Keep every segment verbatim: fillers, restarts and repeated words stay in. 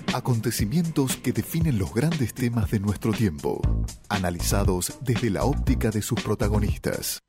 Acontecimientos que definen los grandes temas de nuestro tiempo, analizados desde la óptica de sus protagonistas.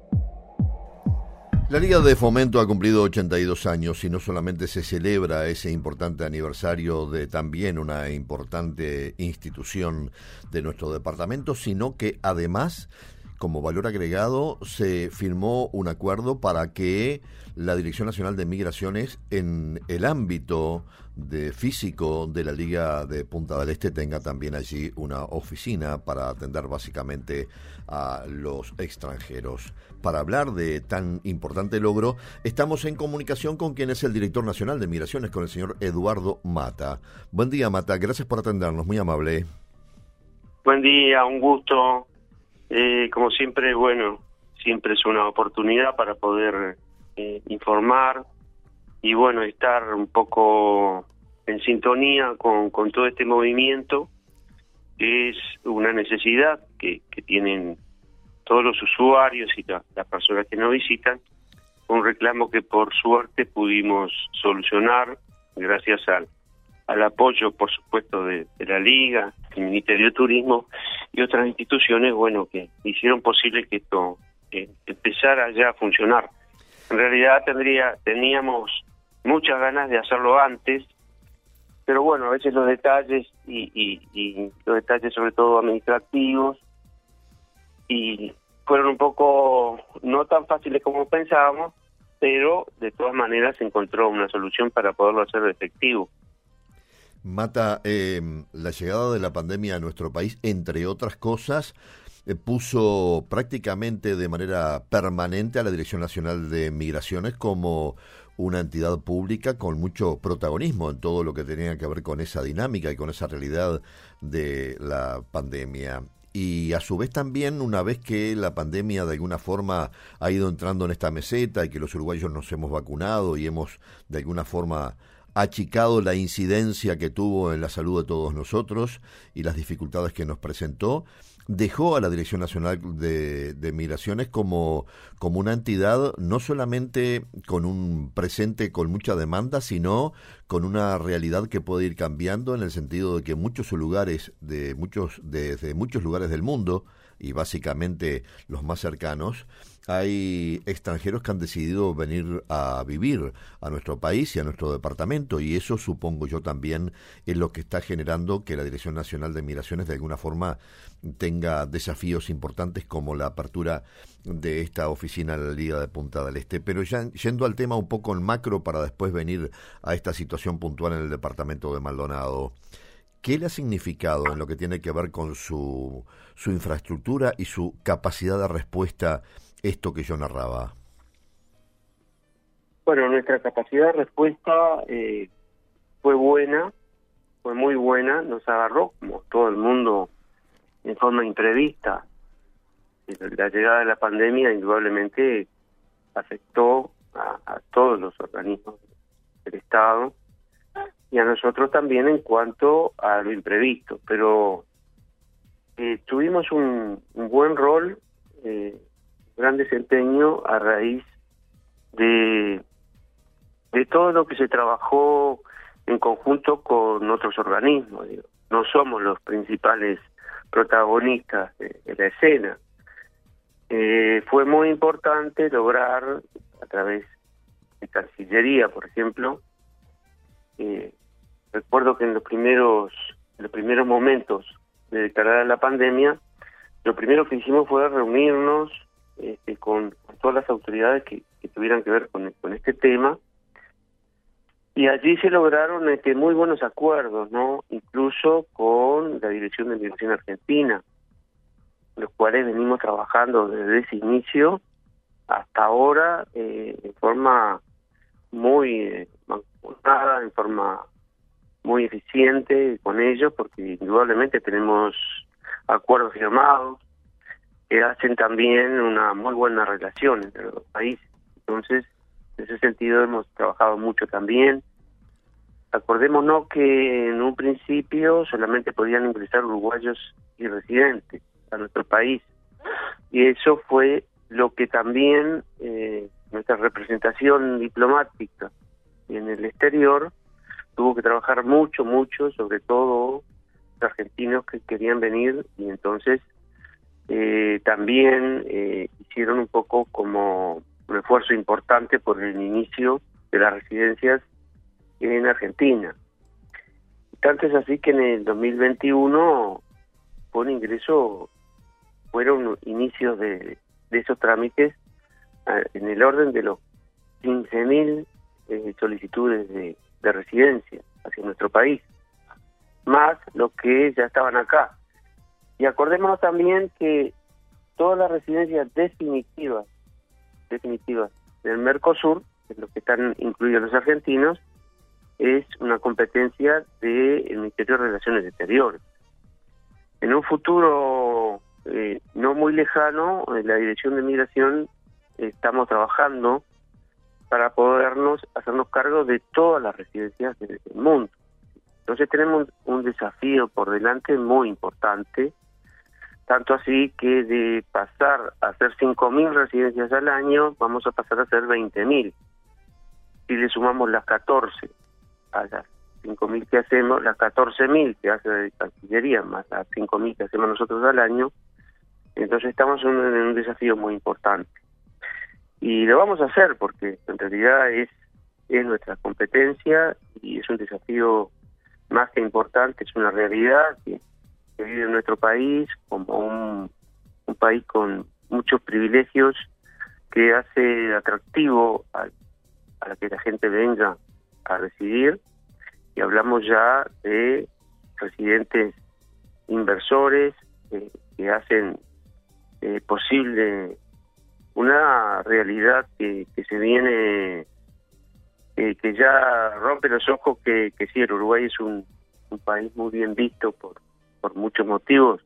La Liga de Fomento ha cumplido ochenta y dos años y no solamente se celebra ese importante aniversario de también una importante institución de nuestro departamento, sino que además, como valor agregado, se firmó un acuerdo para que la Dirección Nacional de Migraciones en el ámbito de físico de la Liga de Punta del Este tenga también allí una oficina para atender básicamente a los extranjeros. Para hablar de tan importante logro, estamos en comunicación con quien es el director nacional de Migraciones, con el señor Eduardo Mata. Buen día, Mata, gracias por atendernos, muy amable. Buen día, un gusto. Eh, como siempre, bueno, siempre es una oportunidad para poder eh, informar y, bueno, estar un poco en sintonía con, con todo este movimiento, que es una necesidad que, que tienen todos los usuarios y la, las personas que nos visitan, un reclamo que por suerte pudimos solucionar gracias al, al apoyo, por supuesto, de, de la Liga, el Ministerio de Turismo y otras instituciones, bueno, que hicieron posible que esto eh, empezara ya a funcionar. En realidad tendría teníamos muchas ganas de hacerlo antes, pero bueno, a veces los detalles y, y, y los detalles sobre todo administrativos y fueron un poco no tan fáciles como pensábamos, pero de todas maneras se encontró una solución para poderlo hacer efectivo. Mata, eh, la llegada de la pandemia a nuestro país, entre otras cosas, eh, puso prácticamente de manera permanente a la Dirección Nacional de Migraciones como una entidad pública con mucho protagonismo en todo lo que tenía que ver con esa dinámica y con esa realidad de la pandemia. Y a su vez también, una vez que la pandemia de alguna forma ha ido entrando en esta meseta y que los uruguayos nos hemos vacunado y hemos de alguna forma achicado la incidencia que tuvo en la salud de todos nosotros y las dificultades que nos presentó, dejó a la Dirección Nacional de, de Migraciones como, como una entidad no solamente con un presente con mucha demanda, sino con una realidad que puede ir cambiando en el sentido de que muchos lugares de muchos desde muchos lugares del mundo y básicamente los más cercanos, hay extranjeros que han decidido venir a vivir a nuestro país y a nuestro departamento, y eso supongo yo también es lo que está generando que la Dirección Nacional de Migraciones de alguna forma tenga desafíos importantes como la apertura de esta oficina en la Liga de Punta del Este. Pero ya yendo al tema un poco en macro para después venir a esta situación puntual en el departamento de Maldonado, ¿qué le ha significado en lo que tiene que ver con su, su infraestructura y su capacidad de respuesta esto que yo narraba? Bueno, nuestra capacidad de respuesta eh, fue buena, fue muy buena, nos agarró, como todo el mundo, en forma imprevista. La llegada de la pandemia indudablemente afectó a, a todos los organismos del Estado y a nosotros también en cuanto a lo imprevisto, pero eh, tuvimos un, un buen rol, eh, gran desempeño a raíz de de todo lo que se trabajó en conjunto con otros organismos. Digo. No somos los principales protagonistas de, de la escena. Eh, fue muy importante lograr, a través de Cancillería, por ejemplo, eh, recuerdo que en los primeros, en los primeros momentos de declarar la pandemia, lo primero que hicimos fue reunirnos este, con, con todas las autoridades que, que tuvieran que ver con, con este tema, y allí se lograron este, muy buenos acuerdos, ¿no? Incluso con la Dirección de Migración Argentina, los cuales venimos trabajando desde ese inicio hasta ahora eh, en forma muy eh, mancomunada, en forma muy eficiente con ellos, porque indudablemente tenemos acuerdos firmados que hacen también una muy buena relación entre los dos países. Entonces, en ese sentido hemos trabajado mucho también. Acordémonos que en un principio solamente podían ingresar uruguayos y residentes a nuestro país, y eso fue lo que también eh, nuestra representación diplomática en el exterior tuvo que trabajar mucho, mucho, sobre todo los argentinos que querían venir, y entonces eh, también eh, hicieron un poco como un esfuerzo importante por el inicio de las residencias en Argentina. Tanto es así que en el dos mil veintiuno fue un ingreso, fueron inicios de, de esos trámites eh, en el orden de los quince mil eh, solicitudes de, de residencia hacia nuestro país, más los que ya estaban acá. Y acordémonos también que todas las residencias definitivas, definitivas del Mercosur, en los que están incluidos los argentinos, es una competencia del Ministerio de Relaciones Exteriores. En un futuro eh, no muy lejano, en la Dirección de Migración estamos trabajando para podernos hacernos cargo de todas las residencias del mundo. Entonces tenemos un, un desafío por delante muy importante, tanto así que de pasar a hacer cinco mil residencias al año, vamos a pasar a hacer veinte mil. Si le sumamos las catorce a las cinco mil que hacemos, las catorce mil que hace la Cancillería, más las cinco mil que hacemos nosotros al año, entonces estamos en un, en un desafío muy importante. Y lo vamos a hacer porque en realidad es, es nuestra competencia y es un desafío más que importante, es una realidad que, que vive en nuestro país como un, un país con muchos privilegios que hace atractivo a, a que la gente venga a residir, y hablamos ya de residentes inversores eh, que hacen eh, posible una realidad que, que se viene, eh, que ya rompe los ojos, que, que sí, el Uruguay es un, un país muy bien visto por, por muchos motivos.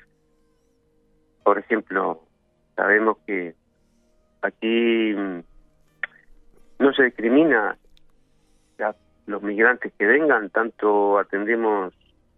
Por ejemplo, sabemos que aquí no se discrimina a los migrantes que vengan, tanto atendemos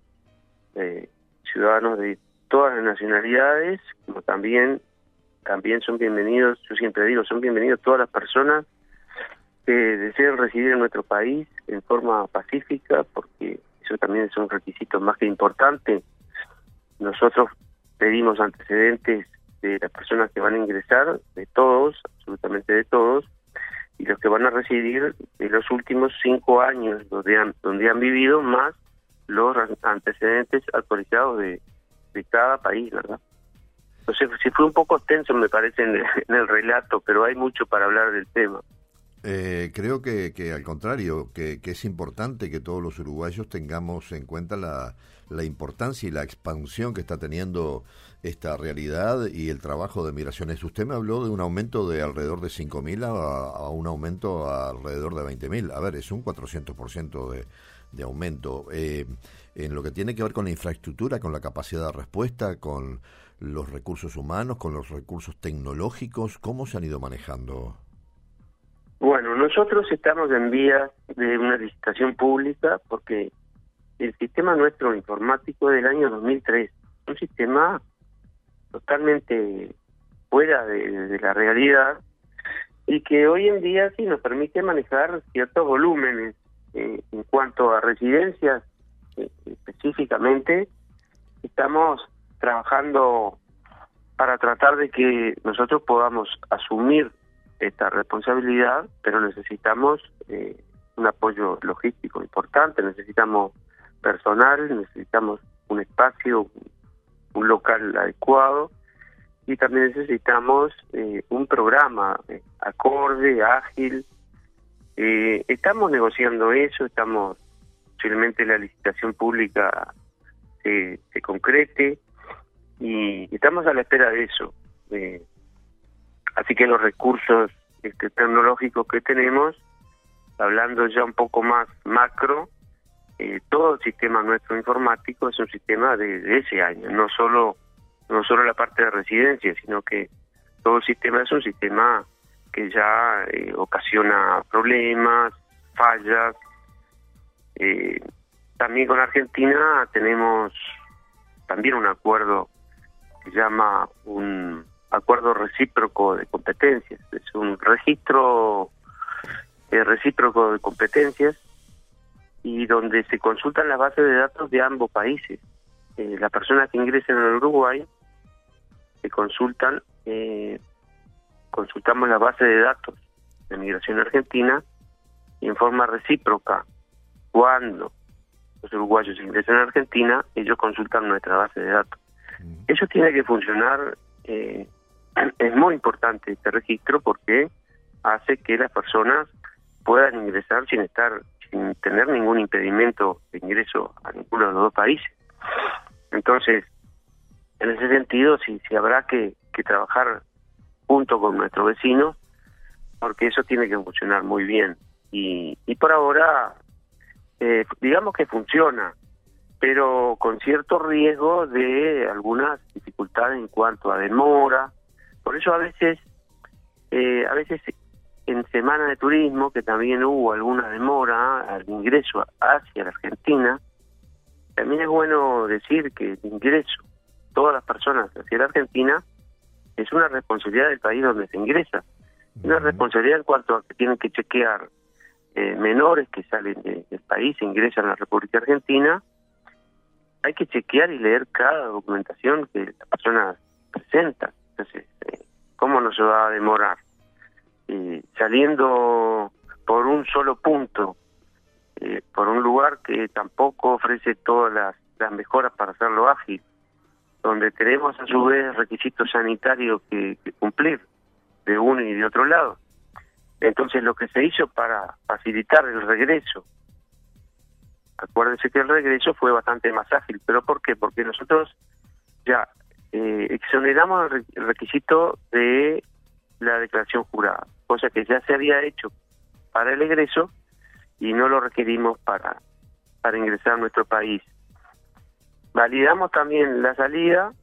eh, ciudadanos de todas las nacionalidades, como también también son bienvenidos, yo siempre digo, son bienvenidos todas las personas que deseen residir en nuestro país en forma pacífica, porque eso también es un requisito más que importante. Nosotros pedimos antecedentes de las personas que van a ingresar, de todos, absolutamente de todos, y los que van a residir de los últimos cinco años donde han, donde han vivido, más los antecedentes actualizados de, de cada país, ¿verdad? Entonces, sí fue un poco extenso, me parece, en el, en el relato, pero hay mucho para hablar del tema. Eh, creo que, que al contrario, que, que es importante que todos los uruguayos tengamos en cuenta la, la importancia y la expansión que está teniendo esta realidad y el trabajo de migraciones. Usted me habló de un aumento de alrededor de cinco mil a, a un aumento a alrededor de veinte mil. A ver, es un cuatrocientos por ciento de, de aumento. Eh, en lo que tiene que ver con la infraestructura, con la capacidad de respuesta, con los recursos humanos, con los recursos tecnológicos, ¿cómo se han ido manejando? Bueno, nosotros estamos en vías de una licitación pública porque el sistema nuestro informático es del año dos mil tres, un sistema totalmente fuera de, de la realidad y que hoy en día sí nos permite manejar ciertos volúmenes. Eh, en cuanto a residencias, eh, específicamente, estamos trabajando para tratar de que nosotros podamos asumir esta responsabilidad, pero necesitamos eh, un apoyo logístico importante, necesitamos personal, necesitamos un espacio, un local adecuado, y también necesitamos eh, un programa eh, acorde, ágil. Eh, estamos negociando eso, estamos, posiblemente la licitación pública se, se concrete, y estamos a la espera de eso. Eh, Así que los recursos este, tecnológicos que tenemos, hablando ya un poco más macro, eh, todo el sistema nuestro informático es un sistema de, de ese año, no solo no solo la parte de residencia, sino que todo el sistema es un sistema que ya eh, ocasiona problemas, fallas. Eh, también con Argentina tenemos también un acuerdo que se llama un acuerdo recíproco de competencias. Es un registro eh, recíproco de competencias y donde se consultan las bases de datos de ambos países. Eh, las personas que ingresen al Uruguay se consultan, eh, consultamos la base de datos de Migración Argentina y en forma recíproca, cuando los uruguayos ingresan a Argentina, ellos consultan nuestra base de datos. Mm. Eso tiene que funcionar, eh, es muy importante este registro porque hace que las personas puedan ingresar sin estar, sin tener ningún impedimento de ingreso a ninguno de los dos países. Entonces, en ese sentido, sí, sí habrá que, que trabajar junto con nuestros vecinos, porque eso tiene que funcionar muy bien. Y, y por ahora, eh, digamos que funciona, pero con cierto riesgo de algunas dificultades en cuanto a demora. Por eso a veces, eh, a veces en Semana de Turismo, que también hubo alguna demora al ingreso hacia la Argentina, también es bueno decir que el ingreso, todas las personas hacia la Argentina, es una responsabilidad del país donde se ingresa. Una responsabilidad en cuanto a que tienen que chequear eh, menores que salen de, del país e ingresan a la República Argentina. Hay que chequear y leer cada documentación que la persona presenta. Entonces, eh, ¿cómo no se va a demorar? Eh, saliendo por un solo punto, eh, por un lugar que tampoco ofrece todas las, las mejoras para hacerlo ágil, donde tenemos a su vez requisitos sanitarios que, que cumplir de uno y de otro lado. Entonces lo que se hizo para facilitar el regreso, acuérdense que el regreso fue bastante más ágil, ¿pero por qué? Porque nosotros ya eh, exoneramos el, el requisito de la declaración jurada, cosa que ya se había hecho para el egreso y no lo requerimos para, para ingresar a nuestro país. Validamos también la salida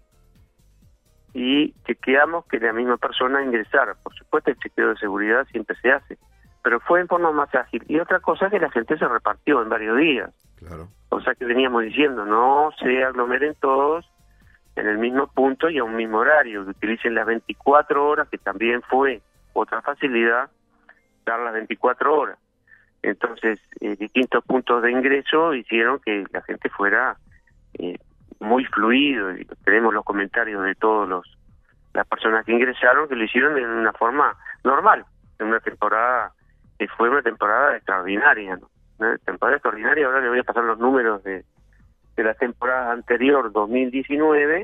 y chequeamos que la misma persona ingresara. Por supuesto, el chequeo de seguridad siempre se hace, pero fue en forma más ágil. Y otra cosa es que la gente se repartió en varios días. Claro. O sea que veníamos diciendo, no se aglomeren todos en el mismo punto y a un mismo horario, que utilicen las veinticuatro horas, que también fue otra facilidad, dar las veinticuatro horas. Entonces, eh, distintos puntos de ingreso hicieron que la gente fuera eh, muy fluido, y tenemos los comentarios de todos los las personas que ingresaron que lo hicieron en una forma normal, en una temporada que fue una temporada extraordinaria, ¿no? Una temporada extraordinaria. Ahora le voy a pasar los números de, de la temporada anterior, dos mil diecinueve.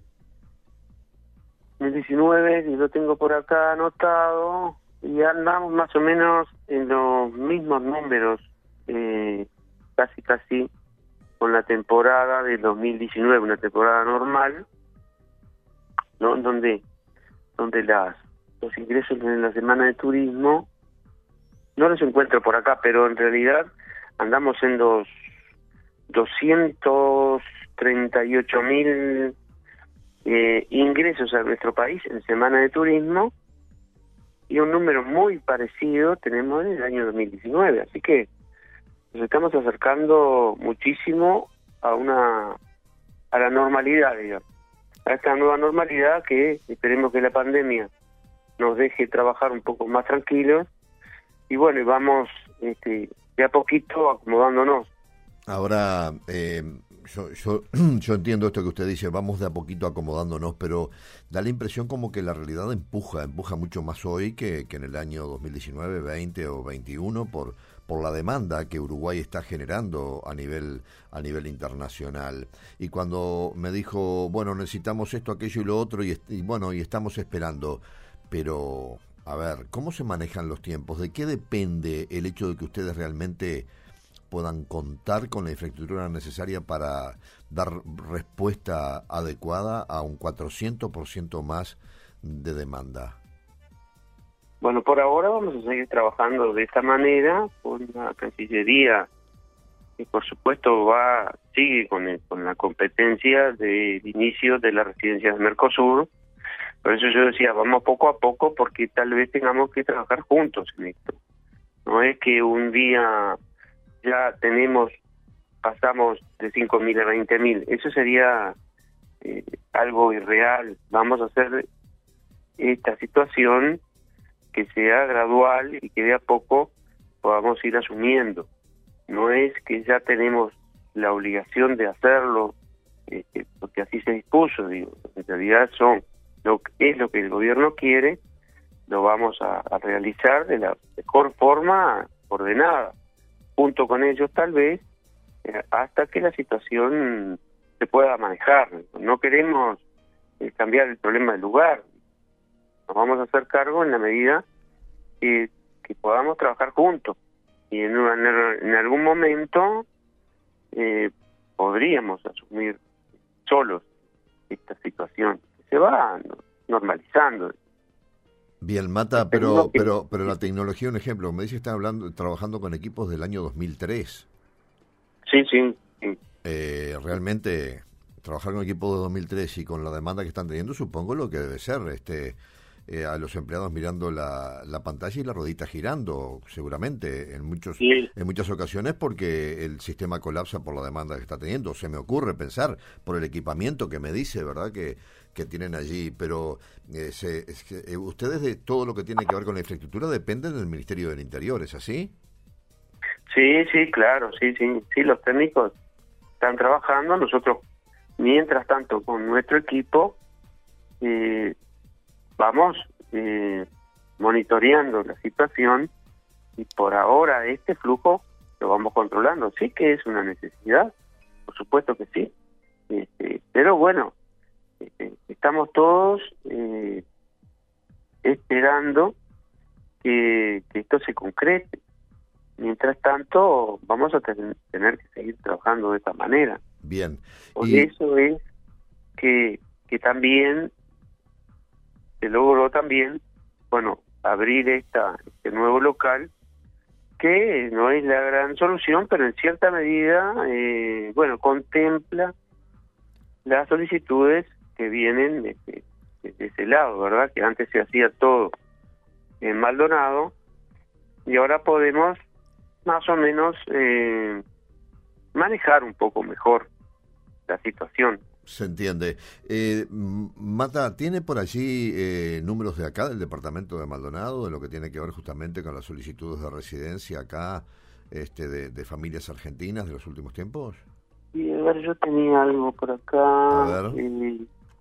dos mil diecinueve, y lo tengo por acá anotado, y andamos más o menos en los mismos números, eh, casi casi con la temporada de dos mil diecinueve, una temporada normal, ¿no? Donde donde las los ingresos en la Semana de Turismo no los encuentro por acá, pero en realidad andamos en los doscientos treinta y ocho mil eh, ingresos a nuestro país en Semana de Turismo, y un número muy parecido tenemos en el año dos mil diecinueve, así que nos estamos acercando muchísimo a una a la normalidad, digamos, a esta nueva normalidad que esperemos que la pandemia nos deje trabajar un poco más tranquilos, y bueno, y vamos este, de a poquito acomodándonos. Ahora, eh, yo, yo, yo entiendo esto que usted dice, vamos de a poquito acomodándonos, pero da la impresión como que la realidad empuja, empuja mucho más hoy que, que en el año dos mil diecinueve, veinte o veintiuno por por la demanda que Uruguay está generando a nivel a nivel internacional. Y cuando me dijo, bueno, necesitamos esto, aquello y lo otro, y, y bueno, y estamos esperando, pero a ver, ¿cómo se manejan los tiempos? ¿De qué depende el hecho de que ustedes realmente puedan contar con la infraestructura necesaria para dar respuesta adecuada a un cuatrocientos por ciento más de demanda? Bueno, por ahora vamos a seguir trabajando de esta manera con la Cancillería, que por supuesto va sigue con, el, con la competencia del inicio de la residencia de Mercosur. Por eso yo decía, vamos poco a poco, porque tal vez tengamos que trabajar juntos en esto. No es que un día ya tenemos, pasamos de cinco mil a veinte mil, eso sería eh, algo irreal. Vamos a hacer esta situación que sea gradual y que de a poco podamos ir asumiendo. no es que ya tenemos la obligación de hacerlo, este, porque así se dispuso, digo, en realidad son lo que es lo que el gobierno quiere, lo vamos a, a realizar de la mejor forma ordenada, junto con ellos tal vez, eh, hasta que la situación se pueda manejar. No queremos eh, cambiar el problema del lugar, nos vamos a hacer cargo en la medida que, que podamos trabajar juntos, y en, una, en algún momento eh, podríamos asumir solos esta situación, que se va normalizando. Bien, Mata, pero pero pero la tecnología, un ejemplo, me dice que están hablando, trabajando con equipos del año dos mil tres. Sí, sí. sí. Eh, realmente, trabajar con equipos de dos mil tres y con la demanda que están teniendo, supongo lo que debe ser, este eh, a los empleados mirando la, la pantalla y la rodita girando, seguramente, en muchos sí. en muchas ocasiones, porque el sistema colapsa por la demanda que está teniendo. Se me ocurre pensar, por el equipamiento que me dice, ¿verdad?, que que tienen allí, pero eh, se, es que, eh, ustedes de todo lo que tiene que ver con la infraestructura dependen del Ministerio del Interior, ¿es así? Sí, sí, claro, sí, sí, sí, los técnicos están trabajando, nosotros, mientras tanto, con nuestro equipo, eh, vamos eh, monitoreando la situación, y por ahora este flujo lo vamos controlando. Sí que es una necesidad, por supuesto que sí, este, pero bueno, este, estamos todos eh, esperando que, que esto se concrete. Mientras tanto, vamos a ten, tener que seguir trabajando de esta manera. Bien. Por y... eso es que, que también se logró también, bueno, abrir esta este nuevo local, que no es la gran solución, pero en cierta medida, eh, bueno, contempla las solicitudes que vienen de, de, de ese lado, ¿verdad? Que antes se hacía todo en Maldonado, y ahora podemos más o menos eh, manejar un poco mejor la situación. Se entiende. Eh, Mata, ¿tiene por allí eh, números de acá, del departamento de Maldonado, de lo que tiene que ver justamente con las solicitudes de residencia acá, este, de, de familias argentinas de los últimos tiempos? Sí, a ver, yo tenía algo por acá. A ver. Eh,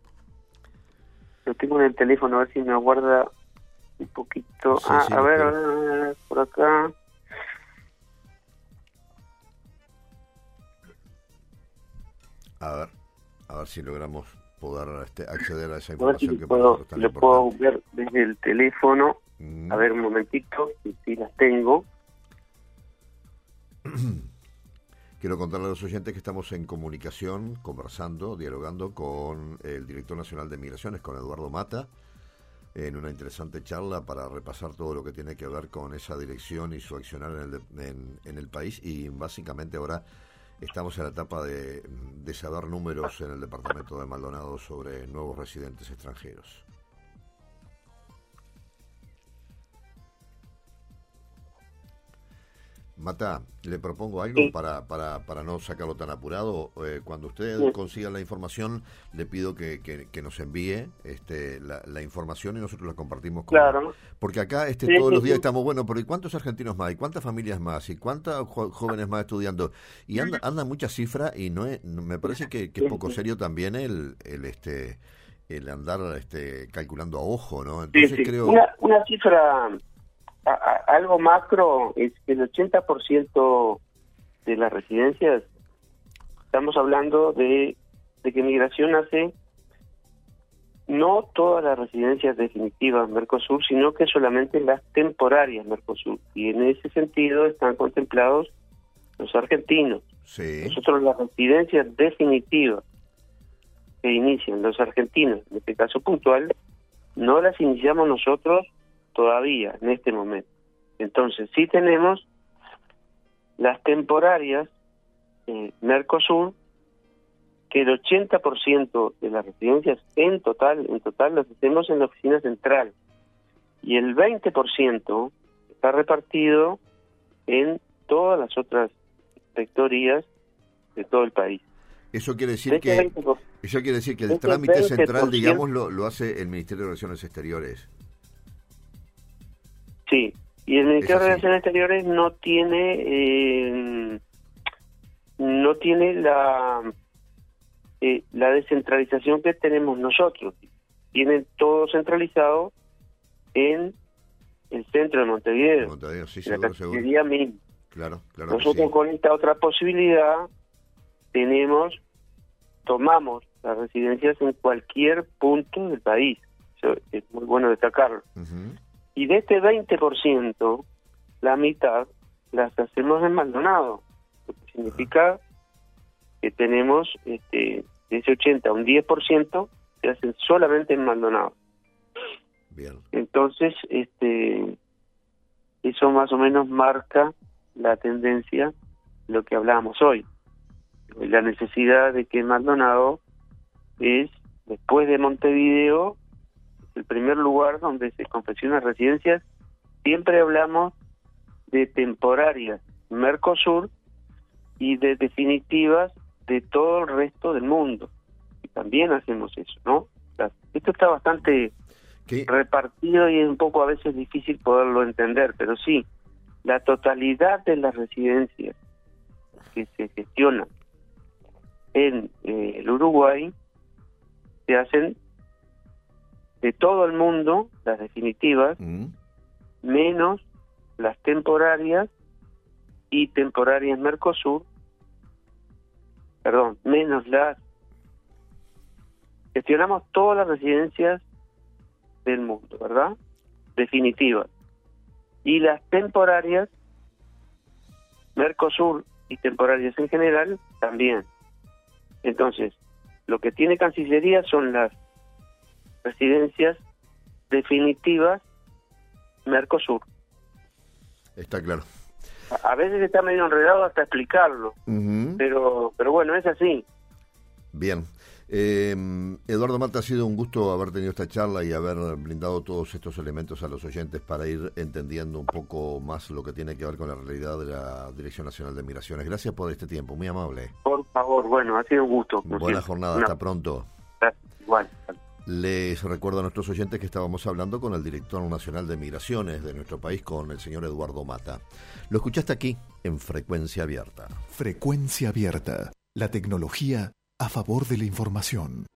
lo tengo en el teléfono, a ver si me aguarda un poquito. Sí, ah, sí, a, ver, pero... a ver, a ver, por acá. A ver, a ver si logramos poder este, acceder a esa A ver si información que puedo, para nosotros es tan lo puedo importante. ver desde el teléfono. Mm. A ver, un momentito, si sí las tengo. Quiero contarle a los oyentes que estamos en comunicación, conversando, dialogando con el director nacional de Migraciones, con Eduardo Mata, en una interesante charla para repasar todo lo que tiene que ver con esa dirección y su accionar en el, en, en el país. Y básicamente ahora estamos en la etapa de, de saber números en el departamento de Maldonado sobre nuevos residentes extranjeros. Mata, le propongo algo sí. para, para, para no sacarlo tan apurado. Eh, cuando usted sí. consiga la información, le pido que, que, que nos envíe este, la, la información y nosotros la compartimos con... Claro. Porque acá este, sí, todos sí, los días sí. estamos, bueno, pero ¿y cuántos argentinos más? ¿Y cuántas familias más? ¿Y cuántos jo- jóvenes más estudiando? Y anda, anda mucha cifra y no es, no- me parece que, que es poco serio también el, el este el andar este calculando a ojo, ¿no? Entonces sí, sí. creo... Una, una cifra... A, a, algo macro es que el ochenta por ciento de las residencias, estamos hablando de, de que Migración hace no todas las residencias definitivas Mercosur, sino que solamente las temporarias Mercosur, y en ese sentido están contemplados los argentinos. Sí. Nosotros las residencias definitivas que inician los argentinos, en este caso puntual, no las iniciamos nosotros todavía, en este momento. Entonces, sí tenemos las temporarias eh, Mercosur, que el ochenta por ciento de las residencias en total, en total las hacemos en la oficina central, y el veinte por ciento está repartido en todas las otras rectorías de todo el país. Eso quiere decir Este que veinte por ciento, eso quiere decir que el este trámite veinte por ciento, central, digamos, lo, lo hace el Ministerio de Relaciones Exteriores. Sí, Y el Ministerio de Es así. Relaciones Exteriores no tiene eh, no tiene la eh, la descentralización que tenemos nosotros. Tienen todo centralizado en el centro de Montevideo, Montevideo, sí, en la seguro, seguro. Cancillería misma. Claro, claro. que Nosotros sí. con esta otra posibilidad tenemos, tomamos las residencias en cualquier punto del país. Eso es muy bueno destacarlo. Ujú. Y de este veinte por ciento, la mitad las hacemos en Maldonado, lo que significa que tenemos este, de ese ochenta a un diez por ciento se hacen solamente en Maldonado. Bien. Entonces, este, eso más o menos marca la tendencia de lo que hablábamos hoy. La necesidad de que Maldonado es, después de Montevideo, el primer lugar donde se confeccionan residencias. Siempre hablamos de temporarias Mercosur y de definitivas de todo el resto del mundo. Y también hacemos eso, ¿no? Esto está bastante ¿Qué? repartido y es un poco a veces difícil poderlo entender, pero sí, la totalidad de las residencias que se gestionan en eh, el Uruguay se hacen de todo el mundo, las definitivas, Mm. menos las temporarias y temporarias Mercosur, perdón, menos las... Gestionamos todas las residencias del mundo, ¿verdad? Definitivas. Y las temporarias, Mercosur y temporarias en general, también. Entonces, lo que tiene Cancillería son las residencias definitivas Mercosur. Está claro. A, a veces está medio enredado hasta explicarlo, Ujú. pero pero bueno, es así. Bien. Eh, Eduardo Mata, ha sido un gusto haber tenido esta charla y haber brindado todos estos elementos a los oyentes para ir entendiendo un poco más lo que tiene que ver con la realidad de la Dirección Nacional de Migraciones. Gracias por este tiempo, muy amable. Por favor, bueno, ha sido un gusto. como Buena siempre. jornada, Una- hasta pronto. Igual. Les recuerdo a nuestros oyentes que estábamos hablando con el Director Nacional de Migraciones de nuestro país, con el señor Eduardo Mata. Lo escuchaste aquí en Frecuencia Abierta. Frecuencia Abierta. La tecnología a favor de la información.